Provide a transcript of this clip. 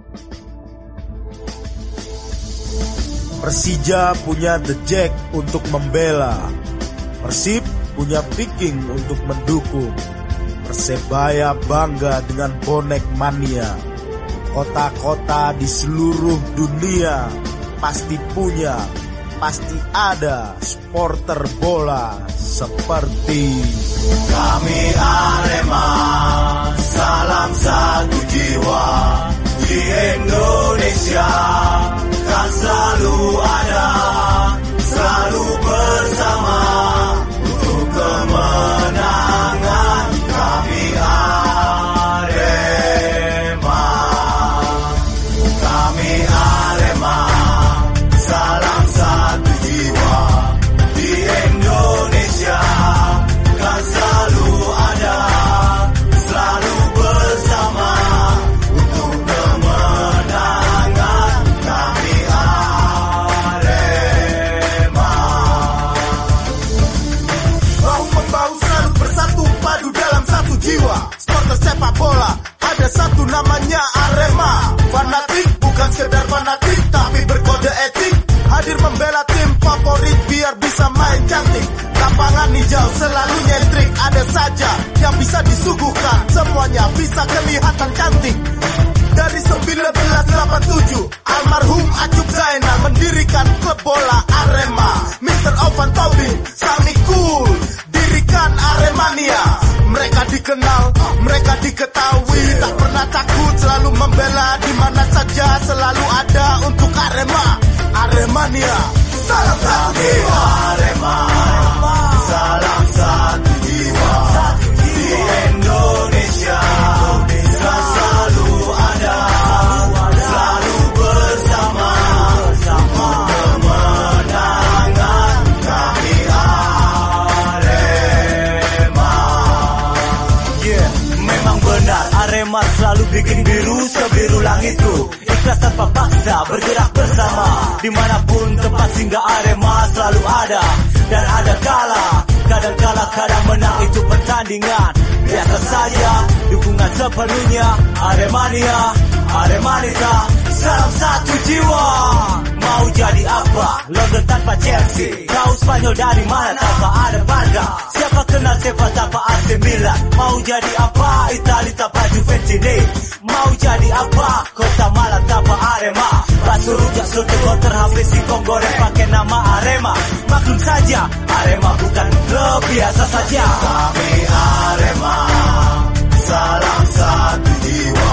Persija punya The Jack untuk membela, Persib punya Viking untuk mendukung, Persebaya bangga dengan bonek mania. Kota-kota di seluruh dunia pasti punya, pasti ada supporter bola seperti kami. Arema, salam satu jiwa di Indonesia, kan selalu ada, selalu bersama untuk kemenangan. Kami Arema, kami Arema, salam satu jiwa di Indonesia, kan selalu ada, selalu bersama untuk kemenangan. Kami Arema, bahu-membahu selalu bersatu padu dalam satu jiwa. Supporter sepak bola ada satu namanya Arema. Fanatik bukan sekedar fanatik, tapi berkode etik, hadir membela tim favorit biar bisa main cantik. Lapangan hijau selalu nyentrik, ada saja yang bisa disuguhkan, semuanya bisa kelihatan cantik. Dari 1987 almarhum Acup Zainal mendirikan klub bola Arema. Mr. Ovan Tobing Sami Cool dirikan Aremania. Mereka dikenal, mereka diketahui, tak pernah takut, selalu membela di mana saja, selalu ada untuk Arema. Aremania, salam satu jiwa. Arema, salam satu jiwa di Indonesia, kan selalu ada, selalu bersama untuk kemenangan. Kami Arema. Yeah, memang benar Arema selalu bikin biru sebiru langitku. Ikhlas tanpa paksa, bergerak bersama. Dimanapun tempat singgah Arema selalu ada. Dan ada kala, kadang kalah, kadang menang, itu pertandingan biasa saja. Dukungan sepenuhnya Aremania, Aremanita, salam satu jiwa. Mau jadi apa? London tanpa Chelsea, kau Spanyol dari mana tanpa ada Barca? Siapa kenal siapa tanpa AC Milan? Mau jadi apa? Itali tanpa Juventus. Mau jadi apa? Kota Malang tanpa Arema. Bakso rujak soto kotor habis singkong goreng pakai nama Arema. Maklum saja, Arema bukan klub biasa saja. Kami Arema, salam satu jiwa